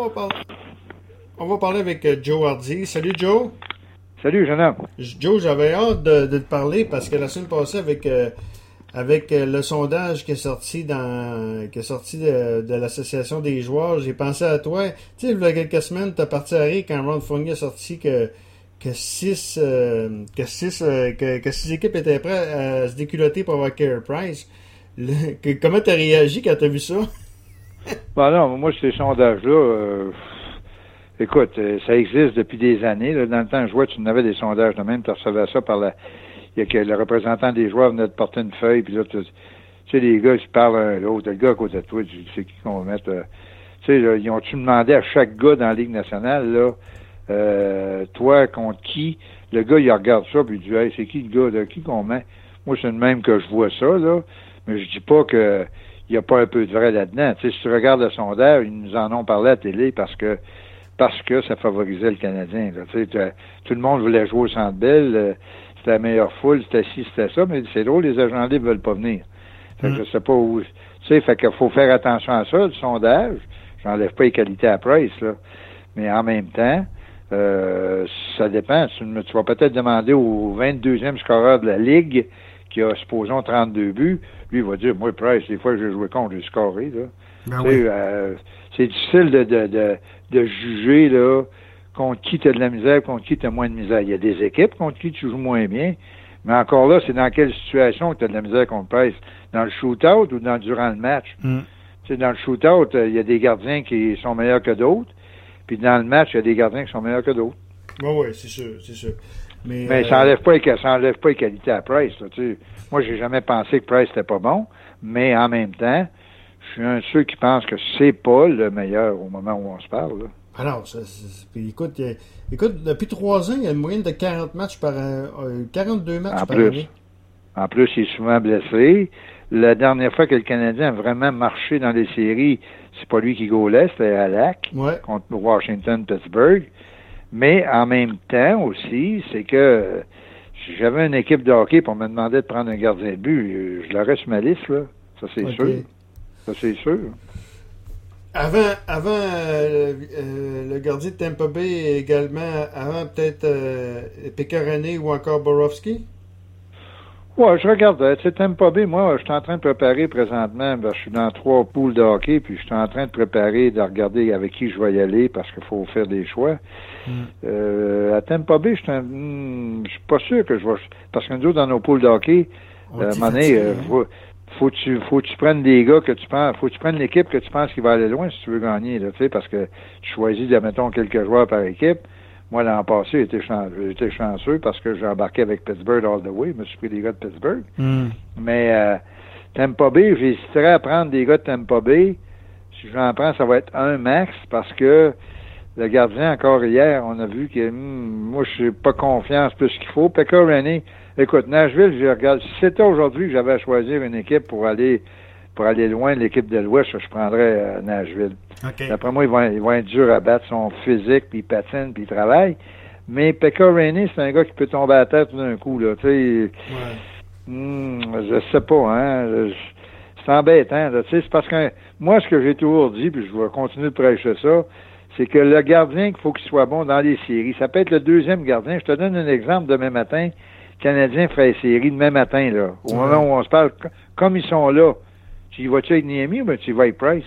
On va parler avec Joe Hardy. Salut Joe. Salut jeune homme. Joe, j'avais hâte de te parler parce que la semaine passée avec le sondage qui est sorti de l'association des joueurs, j'ai pensé à toi. Tu sais, il y a quelques semaines, tu as parti à rire quand Ron Fournier a sorti que six équipes étaient prêtes à se déculotter pour avoir Carey Price. Comment tu as réagi quand tu as vu ça? Ben non, moi, ces sondages-là, écoute, ça existe depuis des années. Là. Dans le temps, je vois, tu en avais des sondages de même, tu recevais ça il y a que le représentant des joueurs venait de porter une feuille, puis là, tu sais, les gars, ils se parlent un à l'autre. Le gars à côté de toi, tu sais qui qu'on va mettre. Tu sais, là, ils ont-tu demandé à chaque gars dans la Ligue nationale, là, toi, contre qui? Le gars, il regarde ça, puis il dit, hey, c'est qui le gars, de qui qu'on met? Moi, c'est le même que je vois ça, là. Mais je dis pas que il n'y a pas un peu de vrai là-dedans. Tu sais, si tu regardes le sondage, ils nous en ont parlé à la télé parce que ça favorisait le Canadien. Là. Tu sais, tout le monde voulait jouer au Centre Bell, c'était la meilleure foule, c'était ci, c'était ça, mais c'est drôle, les agents libres veulent pas venir. Fait que je sais pas où. Tu sais, fait qu'il faut faire attention à ça, le sondage. J'enlève pas les qualités à Price, là. Mais en même temps, ça dépend. Tu vas peut-être demander au 22e scoreur de la Ligue qui a, supposons, 32 buts. Lui, il va dire, moi, Price, les fois que j'ai joué contre, j'ai scoré, là. Ben oui. C'est difficile de juger, là, contre qui tu as de la misère, contre qui tu as moins de misère. Il y a des équipes contre qui tu joues moins bien, mais encore là, c'est dans quelle situation que tu as de la misère contre Price? Dans le shootout ou durant le match? Tu sais, dans le shootout, il y a des gardiens qui sont meilleurs que d'autres, puis dans le match, il y a des gardiens qui sont meilleurs que d'autres. Oui, c'est sûr. Mais ça enlève pas les qualités à Price. Là, tu sais. Moi, j'ai jamais pensé que Price n'était pas bon, mais en même temps, je suis un de ceux qui pensent que c'est pas le meilleur au moment où on se parle. Là. Alors, puis écoute, depuis 3 ans, il y a une moyenne de 42 matchs par année. En plus, il est souvent blessé. La dernière fois que le Canadien a vraiment marché dans les séries, c'est pas lui qui gaulait, c'était Halak contre Washington, Pittsburgh. Mais en même temps aussi, c'est que si j'avais une équipe de hockey pour me demander de prendre un gardien de but, je l'aurais sur ma liste, là. Ça, c'est sûr. Ça, c'est sûr. Avant le gardien de Tampa Bay également, avant peut-être Pecorine ou encore Borowski? Ouais, je regarde. Tu sais, Tampa Bay, moi, je suis en train de préparer présentement, je suis dans 3 poules de hockey, puis je suis en train de préparer, de regarder avec qui je vais y aller, parce qu'il faut faire des choix. À Tampa Bay, je suis pas sûr que je vais... Parce que nous autres, dans nos poules de hockey, à un moment donné, faut que tu prennes des gars que tu penses, faut que tu prennes l'équipe que tu penses qui va aller loin si tu veux gagner, là, tu sais, parce que tu choisis, mettons, quelques joueurs par équipe. Moi, l'an passé, j'étais chanceux parce que j'ai embarqué avec Pittsburgh all the way. Je me suis pris des gars de Pittsburgh. Mais Tampa Bay, j'hésiterais à prendre des gars de Tampa Bay. Si j'en prends, ça va être un max parce que le gardien, encore hier, on a vu que moi, je n'ai pas confiance plus qu'il faut. Pecorine, écoute, Nashville, je regarde. Si c'était aujourd'hui que j'avais à choisir une équipe pour aller loin, l'équipe de l'Ouest, je prendrais Nashville. Okay. D'après moi, ils vont être durs à battre, son physique, puis il patine, puis il travaille. Mais Pecorine, c'est un gars qui peut tomber à la tête tout d'un coup, là. Tu sais, je sais pas, hein. C'est embêtant, là. Tu sais, c'est parce que moi, ce que j'ai toujours dit, puis je vais continuer de prêcher ça, c'est que le gardien, qu'il faut qu'il soit bon dans les séries. Ça peut être le deuxième gardien. Je te donne un exemple demain matin. Le Canadien ferait les séries demain matin, là. Au moment où on se parle, comme ils sont là, tu y vas-tu avec Niemi ou bien tu y vas avec Price?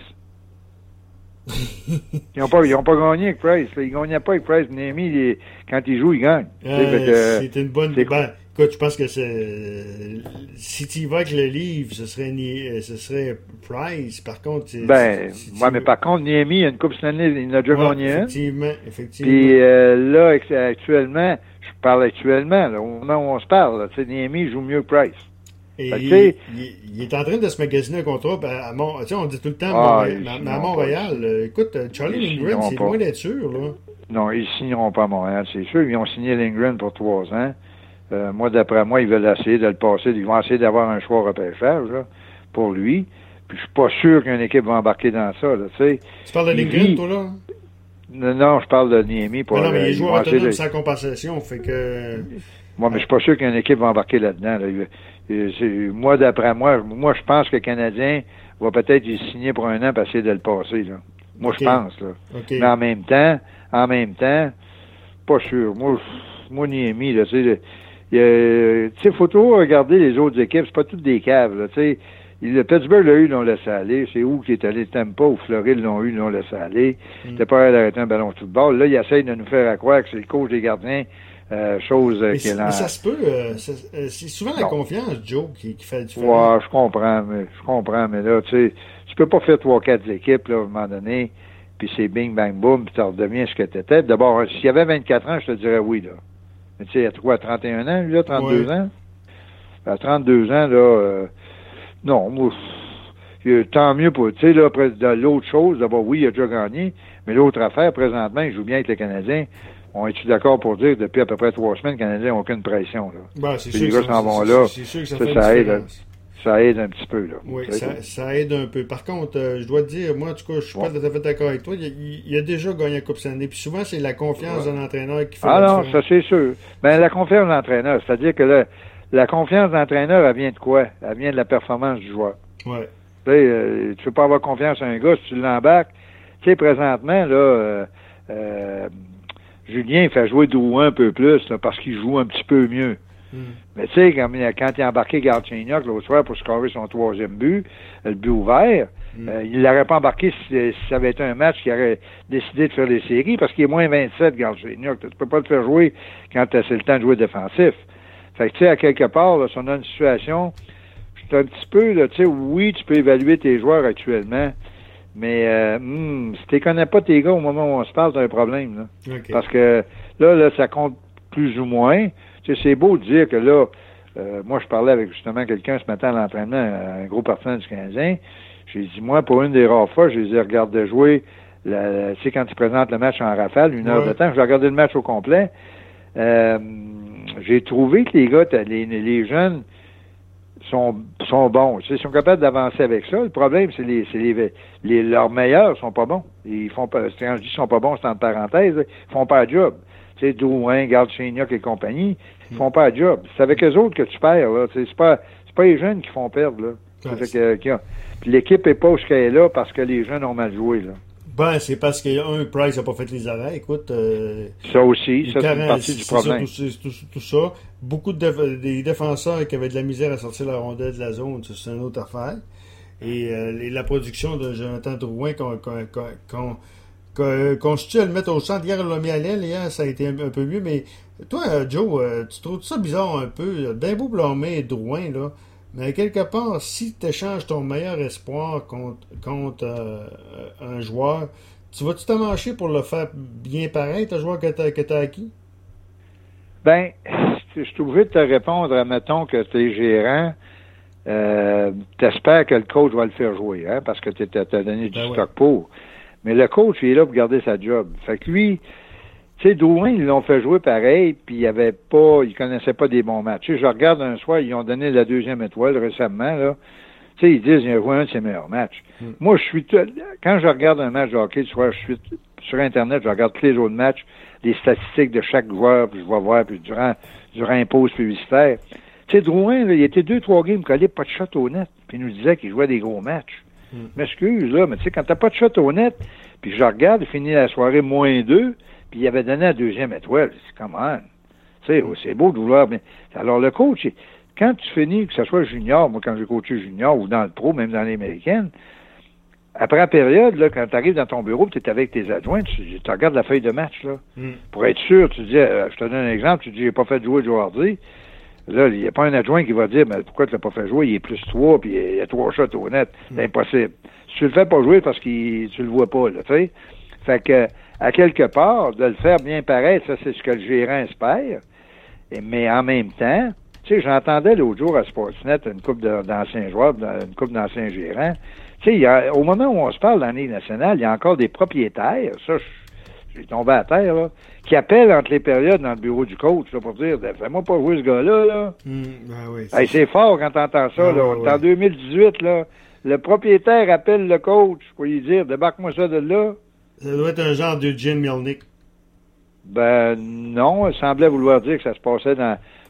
Ils ont pas gagné avec Price. Ils gagnaient pas avec Price. Niemi, quand il joue, il gagne. C'est une bonne... écoute, je pense que si tu y vas avec le livre, ce serait Price. Par contre... mais par contre, Niemi, il y a une coupe cette année, il a déjà gagné une. Effectivement. Puis là, actuellement, je parle actuellement, là, au moment où on se parle, Niemi joue mieux que Price. Et il est en train de se magasiner un contrat à on dit tout le temps, à Montréal. Écoute, Charlie Lindgren, c'est loin d'être sûr, là. Non, ils signeront pas à Montréal, c'est sûr. Ils ont signé Lindgren pour 3 ans. Moi, d'après moi, ils veulent essayer de le passer. Ils vont essayer d'avoir un choix au repêchage, là, pour lui. Puis je suis pas sûr qu'une équipe va embarquer dans ça, là, tu sais. Tu parles de Lindgren, toi, là? Non, je parle de Niemi. Non, mais il est joueur autonome sans compensation, fait que... Moi, mais je suis pas sûr qu'une équipe va embarquer là-dedans, là. Moi, d'après moi, je pense que le Canadien va peut-être y signer pour 1 an pour essayer de le passer, là. Moi, je pense, là. Okay. Mais en même temps, pas sûr. Moi Niemi, là, tu sais, faut toujours regarder les autres équipes. C'est pas toutes des caves, là, tu sais. Le Pittsburgh l'a eu, ils l'ont laissé aller. C'est où qui est allé? Tampa ou Floride l'ont eu, ils l'ont laissé aller. C'était pas à d'arrêter un ballon de football. Là, ils essayent de nous faire croire que c'est le coach des gardiens. Chose mais qui est là. Mais ça se peut. C'est souvent la confiance, Joe, qui fait la différence. Ouais, je comprends, mais là, tu sais, tu peux pas faire 3-4 équipes, là, à un moment donné, puis c'est bing, bang, boom, puis tu redeviens ce que t'étais. D'abord, s'il y avait 24 ans, je te dirais oui, là. Mais tu sais, à quoi, 31 ans, lui, là, 32 ans? À 32 ans, là, non, moi, tant mieux pour, tu sais, là, après, de l'autre chose, d'abord, oui, il a déjà gagné, mais l'autre affaire, présentement, il joue bien avec les Canadiens. On est-tu d'accord pour dire que depuis à peu près 3 semaines, les Canadiens n'ont aucune pression, là? Ben, c'est sûr les gars s'en vont là. C'est sûr que ça fait une différence. Ça aide un petit peu, là. Oui, ça aide un peu. Par contre, je dois te dire, moi, en tout cas, je suis pas tout à fait d'accord avec toi. Il a déjà gagné la Coupe Stanley. Puis souvent, c'est la confiance de l'entraîneur qui fait la différence. Ah non, ça c'est sûr. Ben, la confiance de l'entraîneur, c'est-à-dire que la confiance de l'entraîneur, elle vient de quoi? Elle vient de la performance du joueur. Ouais. Tu sais, tu peux pas avoir confiance à un gars si tu l'embarques. Tu sais, présentement, là, Julien fait jouer Drouin un peu plus, là, parce qu'il joue un petit peu mieux. Mais tu sais, quand il a embarqué Galchenyuk l'autre soir pour scorer son 3e but, le but ouvert, il l'aurait pas embarqué si ça avait été un match qui aurait décidé de faire les séries, parce qu'il est moins 27, Galchenyuk. Tu peux pas le faire jouer quand c'est le temps de jouer défensif. Fait que tu sais, à quelque part, là, si on a une situation, c'est un petit peu, là, tu sais, oui, tu peux évaluer tes joueurs actuellement, mais si tu connais pas tes gars au moment où on se parle, t'as un problème, là. Okay. Parce que là, ça compte plus ou moins. Tu sais, c'est beau de dire que là, moi, je parlais avec justement quelqu'un ce matin à l'entraînement, un gros partenaire du Canadien. J'ai dit, moi, pour une des rares fois, je les ai regardés jouer, tu sais, quand ils présentent le match en rafale, 1 heure de temps, j'ai regardé le match au complet. J'ai trouvé que les gars, les jeunes, sont bons. Ils sont capables d'avancer avec ça. Le problème, c'est leurs meilleurs sont pas bons. Ils font pas, quand je dis sont pas bons, c'est entre parenthèses, ils font pas le job. Tu sais, Drouin, Galchenyuk et compagnie, ils font pas le job. C'est avec eux autres que tu perds, là. C'est pas les jeunes qui font perdre, là. Puis l'équipe est pas où qu'elle est là parce que les jeunes ont mal joué, là. Ben, c'est parce que, Price n'a pas fait les arrêts. Écoute. Ça aussi, ça, c'est une partie du problème. Tout ça. Beaucoup des défenseurs qui avaient de la misère à sortir la rondelle de la zone, c'est une autre affaire. Et la production de Jonathan Drouin qu'on se tue à le mettre au centre. Hier, on l'a mis à l'aile. Hier, ça a été un peu mieux. Mais toi, Joe, tu trouves ça bizarre un peu? Bien beau blâmer Drouin, là. Mais quelque part, si tu échanges ton meilleur espoir contre un joueur, tu vas-tu te mancher pour le faire bien pareil, ton joueur que t'as acquis? Ben, je suis obligé de te répondre, admettons que tu es gérant, t'espères que le coach va le faire jouer, hein, parce que t'as donné du stock pour. Mais le coach, il est là pour garder sa job. Fait que lui, tu sais, Drouin, ils l'ont fait jouer pareil, puis il connaissait pas des bons matchs. Tu sais, je regarde un soir, ils ont donné la 2e étoile récemment, là. Tu sais, ils disent, il a joué un de ses meilleurs matchs. Moi, quand je regarde un match de hockey, tu vois, je suis sur Internet, je regarde tous les autres matchs, les statistiques de chaque joueur, puis je vais voir, puis durant une pause publicitaire. Tu sais, Drouin, là, il était 2-3 games collés, pas de shot au net, puis il nous disait qu'il jouait des gros matchs. M'excuse, là, mais tu sais, quand t'as pas de shot au net, puis je regarde, il finit la soirée -2, puis il avait donné la 2e étoile. C'est comment? Tu sais, c'est beau de vouloir. Mais... Alors, le coach, quand tu finis, que ce soit junior, moi, quand j'ai coaché junior ou dans le pro, même dans l'américaine, après la période, là, quand tu arrives dans ton bureau, tu es avec tes adjoints, tu regardes la feuille de match, là. Pour être sûr, tu dis, je te donne un exemple, tu dis, j'ai pas fait jouer Joe Hardy. Là, il n'y a pas un adjoint qui va dire, mais pourquoi tu l'as pas fait jouer? Il est plus 3, puis il y a 3 shots au net. C'est impossible. Si tu le fais pas jouer parce que tu le vois pas, là, tu sais. Fait que, à quelque part, de le faire bien paraître, ça, c'est ce que le gérant espère. Mais en même temps, tu sais, j'entendais l'autre jour à Sportsnet une couple d'anciens joueurs, une couple d'anciens gérants. Tu sais, au moment où on se parle dans la Ligue nationale, il y a encore des propriétaires, ça, j'ai tombé à terre, là, qui appellent entre les périodes dans le bureau du coach, là, pour dire, fais-moi pas jouer ce gars-là, là. Oui, c'est fort quand t'entends ça, là. On est en 2018, là. Le propriétaire appelle le coach pour lui dire, débarque-moi ça de là. Ça doit être un genre de Jim Mielnik. Ben, non. Il semblait vouloir dire que ça se passait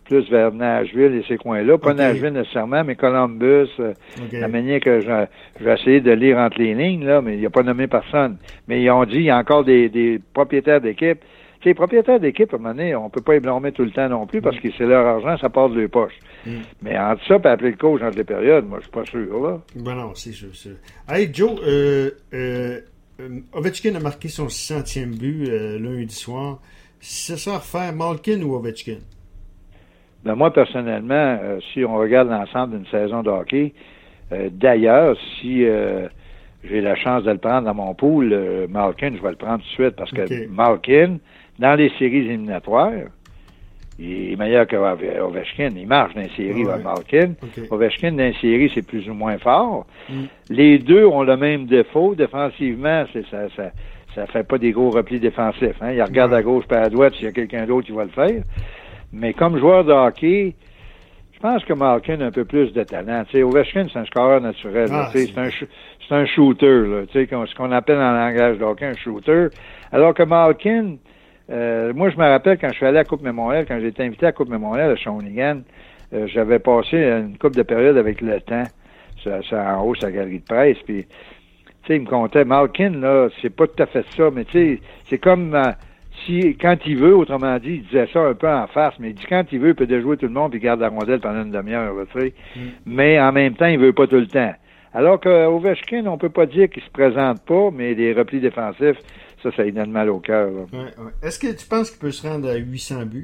plus vers Nashville et ces coins-là. Pas Nashville nécessairement, mais Columbus, la manière que je vais essayer de lire entre les lignes, là, mais il n'a pas nommé personne. Mais ils ont dit, il y a encore des propriétaires d'équipe. Tu sais, les propriétaires d'équipe, à un moment donné, on peut pas les blâmer tout le temps non plus parce que c'est leur argent, ça part de leur poche. Mais entre ça, puis appeler le coach entre les périodes, moi, je suis pas sûr, là. Ben non, c'est sûr. Hey, Joe, Ovechkin a marqué son 600e but lundi soir. C'est ça à refaire, Malkin ou Ovechkin? Ben moi, personnellement, si on regarde l'ensemble d'une saison de hockey, d'ailleurs, si j'ai la chance de le prendre dans mon pool, Malkin, je vais le prendre tout de suite parce que Malkin, dans les séries éliminatoires, il est meilleur que Ovechkin. Il marche dans les séries, Malkin. Ovechkin, dans les séries, c'est plus ou moins fort. Les deux ont le même défaut. Défensivement, ça fait pas des gros replis défensifs. Hein? Il regarde à gauche et à droite s'il y a quelqu'un d'autre qui va le faire. Mais comme joueur de hockey, je pense que Malkin a un peu plus de talent. Tu sais, Ovechkin, c'est un scoreur naturel. C'est un shooter. Là, tu sais, ce qu'on appelle en langage de hockey un shooter. Alors que Malkin, moi, je me rappelle quand je suis allé à Coupe Mémorial, quand j'ai été invité à Coupe Mémorial à Shawinigan, j'avais passé une couple de périodes avec le temps. Ça en haut, sa galerie de presse. Puis, tu sais, il me comptait, Malkin, là, c'est pas tout à fait ça, mais tu sais, c'est comme si, quand il veut, autrement dit, il disait ça un peu en face, mais il dit quand il veut, il peut déjouer tout le monde puis il garde la rondelle pendant une demi-heure, tu sais. Mais en même temps, il veut pas tout le temps. Alors que Ovechkin, on peut pas dire qu'il se présente pas, mais les replis défensifs, ça lui donne mal au cœur. Est-ce que tu penses qu'il peut se rendre à 800 buts?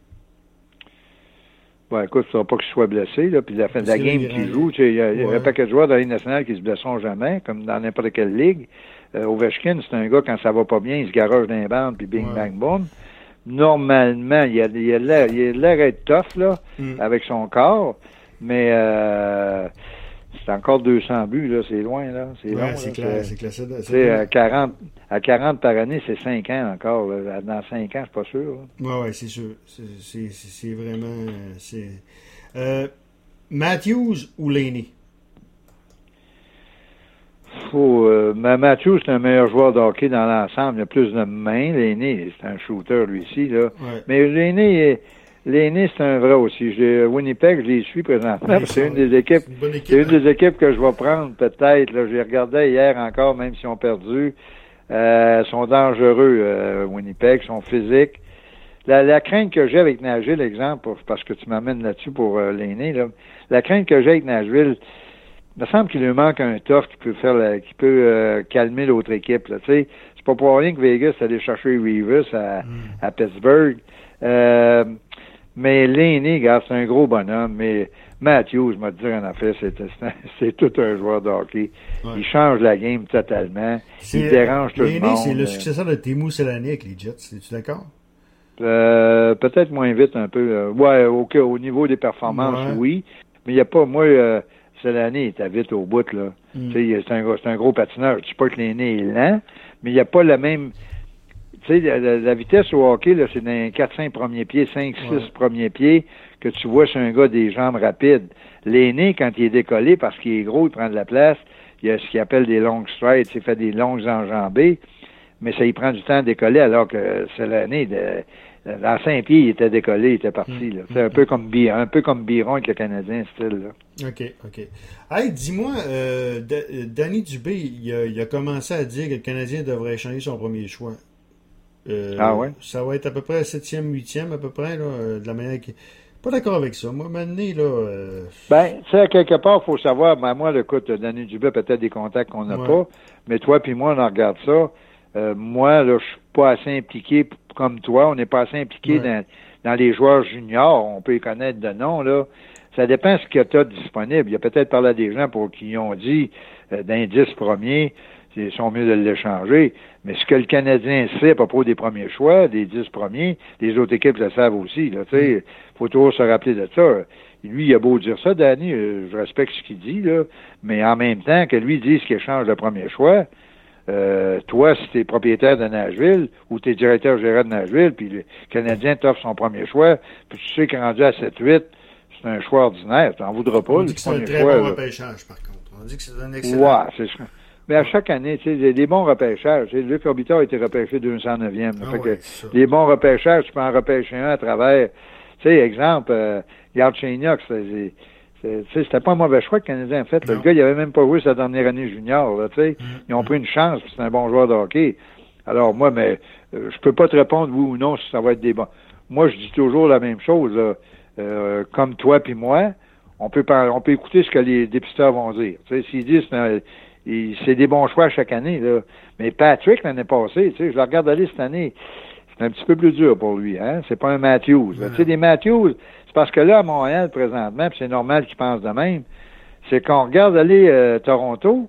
Bon, écoute, il ne faudra pas qu'il soit blessé, là, puis la fin de la game qu'il joue, tu sais, il y a un paquet de joueurs dans la Ligue nationale qui se blesseront jamais, comme dans n'importe quelle ligue. Ovechkin, c'est un gars, quand ça va pas bien, il se garoche dans les bandes, puis bing, bang, boom. Normalement, il a l'air d'être tough, là, avec son corps, mais c'est encore 200 buts, là, c'est loin, là. C'est long, c'est clair, c'est clair. C'est à 40 par année, c'est 5 ans encore, là. Dans 5 ans, je suis pas sûr. Oui, c'est sûr. C'est vraiment... Matthews ou Laney? Matthews, c'est un meilleur joueur de hockey dans l'ensemble. Il a plus de mains. Laney, c'est un shooter, lui aussi, là. Ouais. Mais Laney, c'est un vrai aussi. Winnipeg, je les suis présentement. C'est une des équipes. C'est une des équipes que je vais prendre, peut-être. Là, j'ai regardé hier encore, même s'ils ont perdu. Sont dangereux, Winnipeg, sont physiques. La crainte que j'ai avec Nashville, exemple, parce que tu m'amènes là-dessus pour Laney, là. La crainte que j'ai avec Nashville, il me semble qu'il lui manque un tough qui peut calmer l'autre équipe. Là, tu sais, c'est pas pour rien que Vegas est allé chercher Reeves à Pittsburgh. Mais Laney, regarde, c'est un gros bonhomme. Mais Matthews, je vais te dire en affaire, c'est tout un joueur de hockey. Ouais. Il change la game totalement. Il dérange tout le monde. C'est le successeur de Teemu Selanne avec les Jets. Es-tu d'accord? Peut-être moins vite un peu. Ouais, au niveau des performances, oui. Mais il n'y a pas, moi, Selanne était vite au bout, là. Tu sais, c'est un gros patineur. Je dis pas que Laney est lent, mais il n'y a pas la même... Tu sais, la vitesse au hockey, là, c'est dans les 4-5 premiers pieds, 5-6 premiers pieds que tu vois sur un gars des jambes rapides. Laney, quand il est décollé, parce qu'il est gros, il prend de la place, il y a ce qu'il appelle des long strides, il fait des longues enjambées, mais ça, il prend du temps à décoller, alors que Selanne, dans 5 pieds, il était décollé, il était parti. Là. C'est un peu comme Biron avec le Canadien, style. Là. OK. Hey, dis-moi, Danny Dubé, il a commencé à dire que le Canadien devrait échanger son premier choix. Ouais? Ça va être à peu près 7e, 8e, à peu près, là, de la manière qui... Pas d'accord avec ça. Moi, maintenant, là... tu sais, à quelque part, il faut savoir, moi, écoute, Danny Dubé, peut-être des contacts qu'on n'a pas, mais toi puis moi, on en regarde ça. Moi, là, je suis pas assez impliqué comme toi. On n'est pas assez impliqué dans les joueurs juniors. On peut les connaître de nom, là. Ça dépend de ce que tu as disponible. Il y a peut-être parlé à des gens qui ont dit, d'un 10 premiers, ils sont mieux de l'échanger. Mais ce que le Canadien sait à propos des premiers choix, des 10 premiers, les autres équipes le savent aussi. Là, faut toujours se rappeler de ça. Lui, il a beau dire ça, Danny, je respecte ce qu'il dit, là, mais en même temps que lui dise qu'il échange le premier choix, toi, si t'es propriétaire de Nashville ou t'es directeur général de Nashville, puis le Canadien t'offre son premier choix, puis tu sais qu'il est rendu à 7-8, c'est un choix ordinaire. T'en voudras pas. On dit que c'est un très bon repêchage, par contre. On dit que c'est un excellent... Ouais, c'est ça. Mais à chaque année, tu sais, il y a des bons repêchages. Luc Robitaille a été repêché 209e. Les bons repêchages, tu peux en repêcher un à travers. Tu sais, exemple, Galchenyuk, c'était pas un mauvais choix que le Canadien a fait. Le gars, il avait même pas joué sa dernière année junior, là, tu sais. Ils ont pris une chance, puis c'est un bon joueur de hockey. Alors, moi, mais je peux pas te répondre oui ou non si ça va être des bons. Moi, je dis toujours la même chose, là. Comme toi puis moi, on peut écouter ce que les dépisteurs vont dire. Tu sais, s'ils disent c'est des bons choix chaque année, là. Mais Patrick, l'année passée, tu sais, je le regarde aller cette année, c'est un petit peu plus dur pour lui, hein. C'est pas un Matthews. Tu sais, des Matthews, c'est parce que là, à Montréal, présentement, puis c'est normal qu'ils pensent de même, c'est qu'on regarde aller Toronto,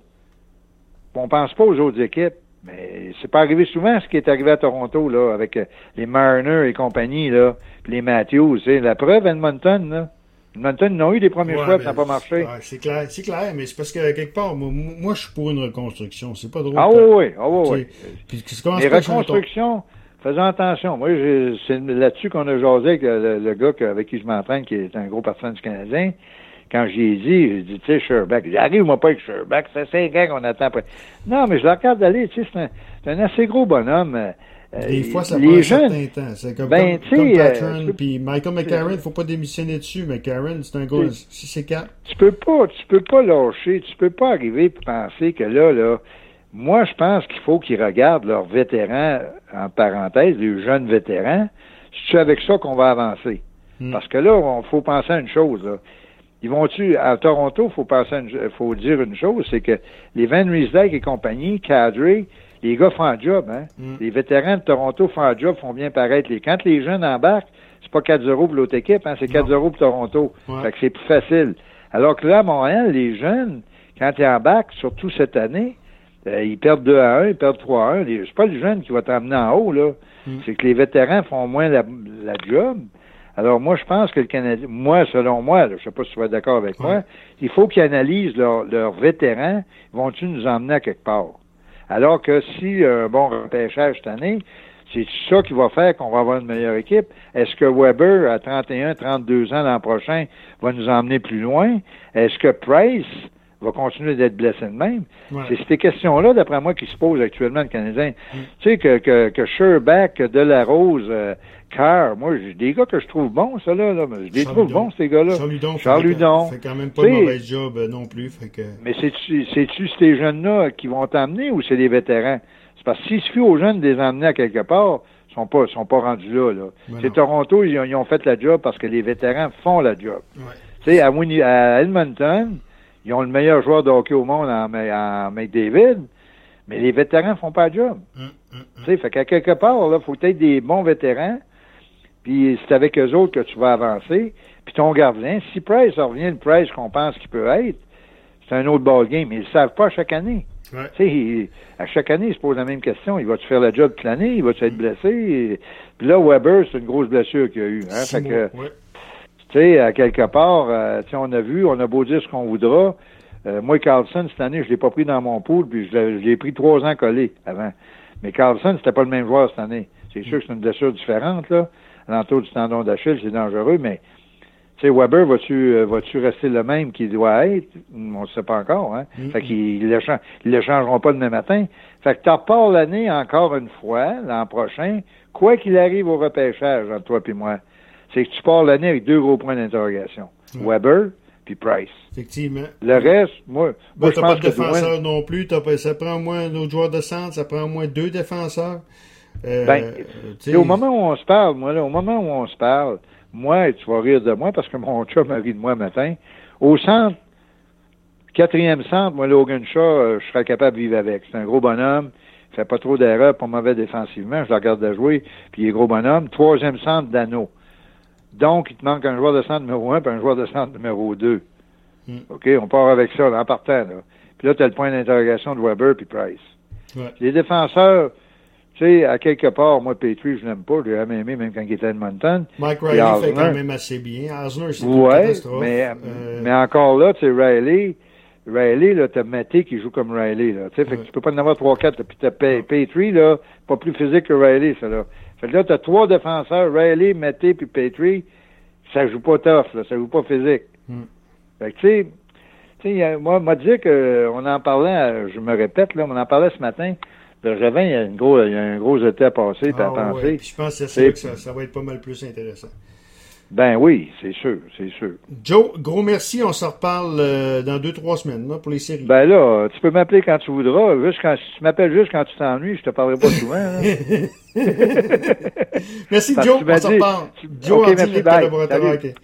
on pense pas aux autres équipes. Mais c'est pas arrivé souvent ce qui est arrivé à Toronto, là, avec les Marner et compagnie, là, puis les Matthews. La preuve, Edmonton, là. Edmonton, ils ont eu des premiers choix, puis ça n'a pas marché. Ouais, c'est clair, mais c'est parce que quelque part, moi je suis pour une reconstruction. C'est pas drôle. Ah oui. Puis, les reconstructions, faisons attention. Moi, c'est là-dessus qu'on a jasé avec le gars avec qui je m'entraîne, qui est un gros partisan du Canadien. Quand j'ai dit, tu sais, Sherback, j'arrive-moi pas avec Sherback, ça fait 5 ans qu'on attend après. Non, mais je le regarde aller, tu sais, c'est un assez gros bonhomme. Des fois, ça prend un certain temps. C'est comme Patron, puis Michael McCarron, il faut pas démissionner dessus. McCarron, c'est un gars, c'est 4. Tu peux pas lâcher, tu peux pas arriver et penser que là, moi, je pense qu'il faut qu'ils regardent leurs vétérans, en parenthèse, les jeunes vétérans. C'est avec ça qu'on va avancer. Parce que là, il faut penser à une chose, là. À Toronto, faut dire une chose, c'est que les Van Riemsdyk et compagnie, Kadri, les gars font un job, hein. Les vétérans de Toronto font un job, font bien paraître. Quand les jeunes embarquent, c'est pas 4-0 pour l'autre équipe, hein, c'est 4-0 pour Toronto. Ouais. Fait que c'est plus facile. Alors que là, à Montréal, les jeunes, quand ils embarquent, surtout cette année, ils perdent 2-1, ils perdent 3-1. C'est pas le jeune qui va t'emmener en haut, là. C'est que les vétérans font moins la job. Alors, moi, je pense que le Canadien, selon moi, là, je sais pas si tu vas être d'accord avec moi, il faut qu'ils analysent leurs vétérans, vont-ils nous emmener à quelque part? Alors que si un bon repêchage cette année, c'est ça qui va faire qu'on va avoir une meilleure équipe. Est-ce que Weber, à 31, 32 ans l'an prochain, va nous emmener plus loin? Est-ce que Price va continuer d'être blessé de même? Ouais. C'est ces questions-là, d'après moi, qui se posent actuellement le Canadien. Tu sais, que Sherback, Delarose, Carr, moi, j'ai des gars que je trouve bons, ça là, mais je les trouve bons, ces gars-là. Charles Hudon. Fait quand même pas de mauvais job non plus. Fait que... Mais c'est-tu ces jeunes-là qui vont t'emmener ou c'est les vétérans? C'est parce que s'il suffit aux jeunes de les emmener à quelque part, ils sont pas rendus là. C'est Toronto, ils ont fait la job parce que les vétérans font la job. Ouais. Tu sais, à Edmonton, ils ont le meilleur joueur de hockey au monde en McDavid, mais les vétérans font pas la job. Tu sais, fait qu'à quelque part, là, faut être des bons vétérans, puis c'est avec eux autres que tu vas avancer, puis ton gardien, si Price revient le Price qu'on pense qu'il peut être, c'est un autre ballgame, mais ils le savent pas à chaque année. Ouais. Tu sais, à chaque année, ils se posent la même question. Il va-tu faire le job toute l'année? Il va-tu être blessé? Puis là, Weber, c'est une grosse blessure qu'il a eu. Hein? Fait que, tu sais, à quelque part, tu sais, on a beau dire ce qu'on voudra. Moi, Carlson, cette année, je l'ai pas pris dans mon pool, puis je l'ai pris 3 ans collé avant. Mais Carlson, c'était pas le même joueur cette année. C'est sûr que c'est une blessure différente, là. À l'entour du tendon d'Achille, c'est dangereux, mais tu sais, Weber, vas-tu rester le même qu'il doit être? On ne sait pas encore, hein? Fait qu'ils le changeront pas demain matin. Fait que tu repars l'année encore une fois, l'an prochain, quoi qu'il arrive au repêchage entre toi et moi, c'est que tu pars l'année avec 2 gros points d'interrogation. Weber puis Price. Effectivement. Le reste, moi t'as je pense pas de que défenseur non plus. Ça prend au moins un autre joueur de centre, ça prend au moins 2 défenseurs. Au moment où on se parle, moi, tu vas rire de moi parce que mon chum a ri de moi matin. Au centre, 4e centre, moi, Logan Shaw, je serais capable de vivre avec. C'est un gros bonhomme, il fait pas trop d'erreurs, pas mauvais défensivement, je le regarde de jouer, puis il est gros bonhomme. 3e centre, Dano. Donc, il te manque un joueur de centre numéro 1 puis un joueur de centre numéro 2. OK, on part avec ça, là, en partant, là. Puis là, tu as le point d'interrogation de Weber puis Price. Ouais. Les défenseurs, tu sais, à quelque part, moi, Petrie, je l'aime pas. Je l'ai jamais aimé, même quand il était à Edmonton. Mike Riley fait quand même assez bien. Osner, c'est une catastrophe. Mais encore là, tu sais, Riley, là, t'as Maté qui joue comme Riley, là. Tu sais, fait que tu peux pas en avoir 3-4. Puis t'as Petrie, là, pas plus physique que Riley, ça, là. Fait que là, t'as 3 défenseurs, Riley, Maté puis Petrie. Ça joue pas tough, là. Ça joue pas physique. Fait que, tu sais, moi, m'a dit que, on en parlait, je me répète, là, on en parlait ce matin. Le Ravin, il y a un gros été à passer, à penser. Ouais. Je pense que c'est ça, ça va être pas mal plus intéressant. Ben oui, c'est sûr, c'est sûr. Joe, gros merci. On se reparle dans 2-3 semaines là, pour les séries. Ben là, tu peux m'appeler quand tu voudras. Si tu m'appelles juste quand tu t'ennuies, je te parlerai pas souvent. Hein. Merci, Joe. On se reparle. Joe, OK, merci, bye. collaborateur. Salut. Okay.